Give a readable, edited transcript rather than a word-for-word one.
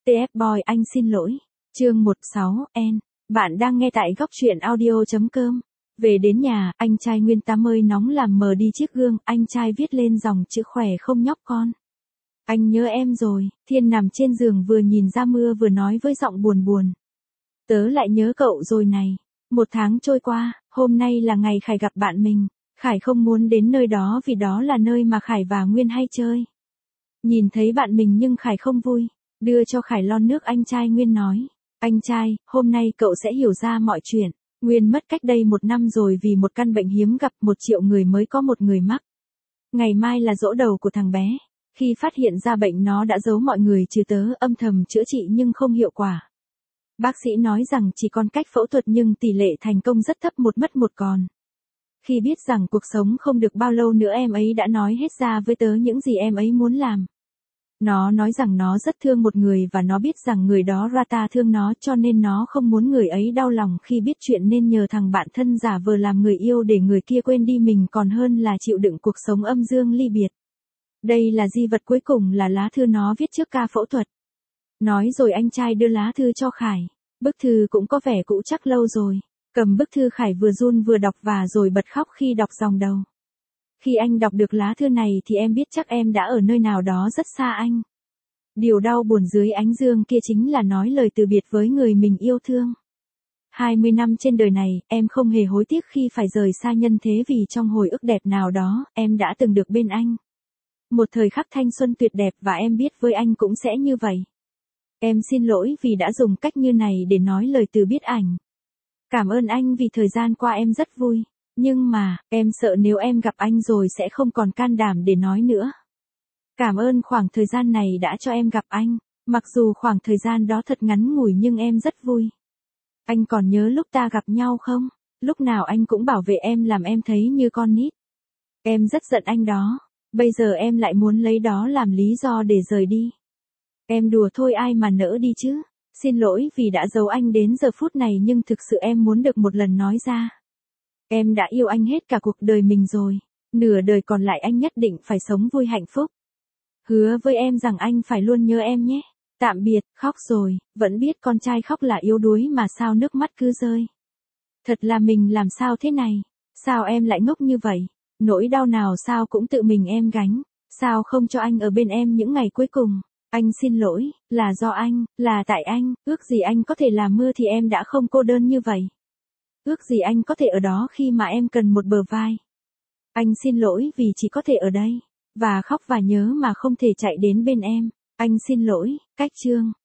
TF Boy anh xin lỗi. Chương 16N. Bạn đang nghe tại góc truyện audio.com. Về đến nhà, anh trai Nguyên Tám ơi nóng làm mờ đi chiếc gương, anh trai viết lên dòng chữ khỏe không nhóc con. Anh nhớ em rồi, Thiên nằm trên giường vừa nhìn ra mưa vừa nói với giọng buồn buồn. Tớ lại nhớ cậu rồi này. 1 tháng trôi qua, hôm nay là ngày Khải gặp bạn mình. Khải không muốn đến nơi đó vì đó là nơi mà Khải và Nguyên hay chơi. Nhìn thấy bạn mình nhưng Khải không vui. Đưa cho Khải lon nước anh trai Nguyên nói. Anh trai, hôm nay cậu sẽ hiểu ra mọi chuyện. Nguyên mất cách đây 1 năm rồi vì một căn bệnh hiếm gặp, 1 triệu người mới có 1 người mắc. Ngày mai là giỗ đầu của thằng bé. Khi phát hiện ra bệnh nó đã giấu mọi người trừ tớ, âm thầm chữa trị nhưng không hiệu quả. Bác sĩ nói rằng chỉ còn cách phẫu thuật nhưng tỷ lệ thành công rất thấp, 1 mất 1 còn. Khi biết rằng cuộc sống không được bao lâu nữa, em ấy đã nói hết ra với tớ những gì em ấy muốn làm. Nó nói rằng nó rất thương một người và nó biết rằng người đó Rata thương nó, cho nên nó không muốn người ấy đau lòng khi biết chuyện nên nhờ thằng bạn thân giả vờ làm người yêu để người kia quên đi mình còn hơn là chịu đựng cuộc sống âm dương ly biệt. Đây là di vật cuối cùng, là lá thư nó viết trước ca phẫu thuật. Nói rồi anh trai đưa lá thư cho Khải. Bức thư cũng có vẻ cũ chắc lâu rồi. Cầm bức thư Khải vừa run vừa đọc và rồi bật khóc khi đọc dòng đầu. Khi anh đọc được lá thư này thì em biết chắc em đã ở nơi nào đó rất xa anh. Điều đau buồn dưới ánh dương kia chính là nói lời từ biệt với người mình yêu thương. 20 năm trên đời này, em không hề hối tiếc khi phải rời xa nhân thế vì trong hồi ức đẹp nào đó, em đã từng được bên anh. Một thời khắc thanh xuân tuyệt đẹp và em biết với anh cũng sẽ như vậy. Em xin lỗi vì đã dùng cách như này để nói lời từ biệt ảnh. Cảm ơn anh vì thời gian qua em rất vui. Nhưng mà, em sợ nếu em gặp anh rồi sẽ không còn can đảm để nói nữa. Cảm ơn khoảng thời gian này đã cho em gặp anh. Mặc dù khoảng thời gian đó thật ngắn ngủi nhưng em rất vui. Anh còn nhớ lúc ta gặp nhau không? Lúc nào anh cũng bảo vệ em, làm em thấy như con nít. Em rất giận anh đó. Bây giờ em lại muốn lấy đó làm lý do để rời đi. Em đùa thôi, ai mà nỡ đi chứ. Xin lỗi vì đã giấu anh đến giờ phút này nhưng thực sự em muốn được một lần nói ra. Em đã yêu anh hết cả cuộc đời mình rồi. Nửa đời còn lại anh nhất định phải sống vui hạnh phúc. Hứa với em rằng anh phải luôn nhớ em nhé. Tạm biệt. Khóc rồi, vẫn biết con trai khóc là yếu đuối mà sao nước mắt cứ rơi. Thật là mình làm sao thế này? Sao em lại ngốc như vậy? Nỗi đau nào sao cũng tự mình em gánh. Sao không cho anh ở bên em những ngày cuối cùng? Anh xin lỗi, là do anh, là tại anh, ước gì anh có thể làm mưa thì em đã không cô đơn như vậy. Ước gì anh có thể ở đó khi mà em cần một bờ vai. Anh xin lỗi vì chỉ có thể ở đây, và khóc và nhớ mà không thể chạy đến bên em. Anh xin lỗi. Cách chương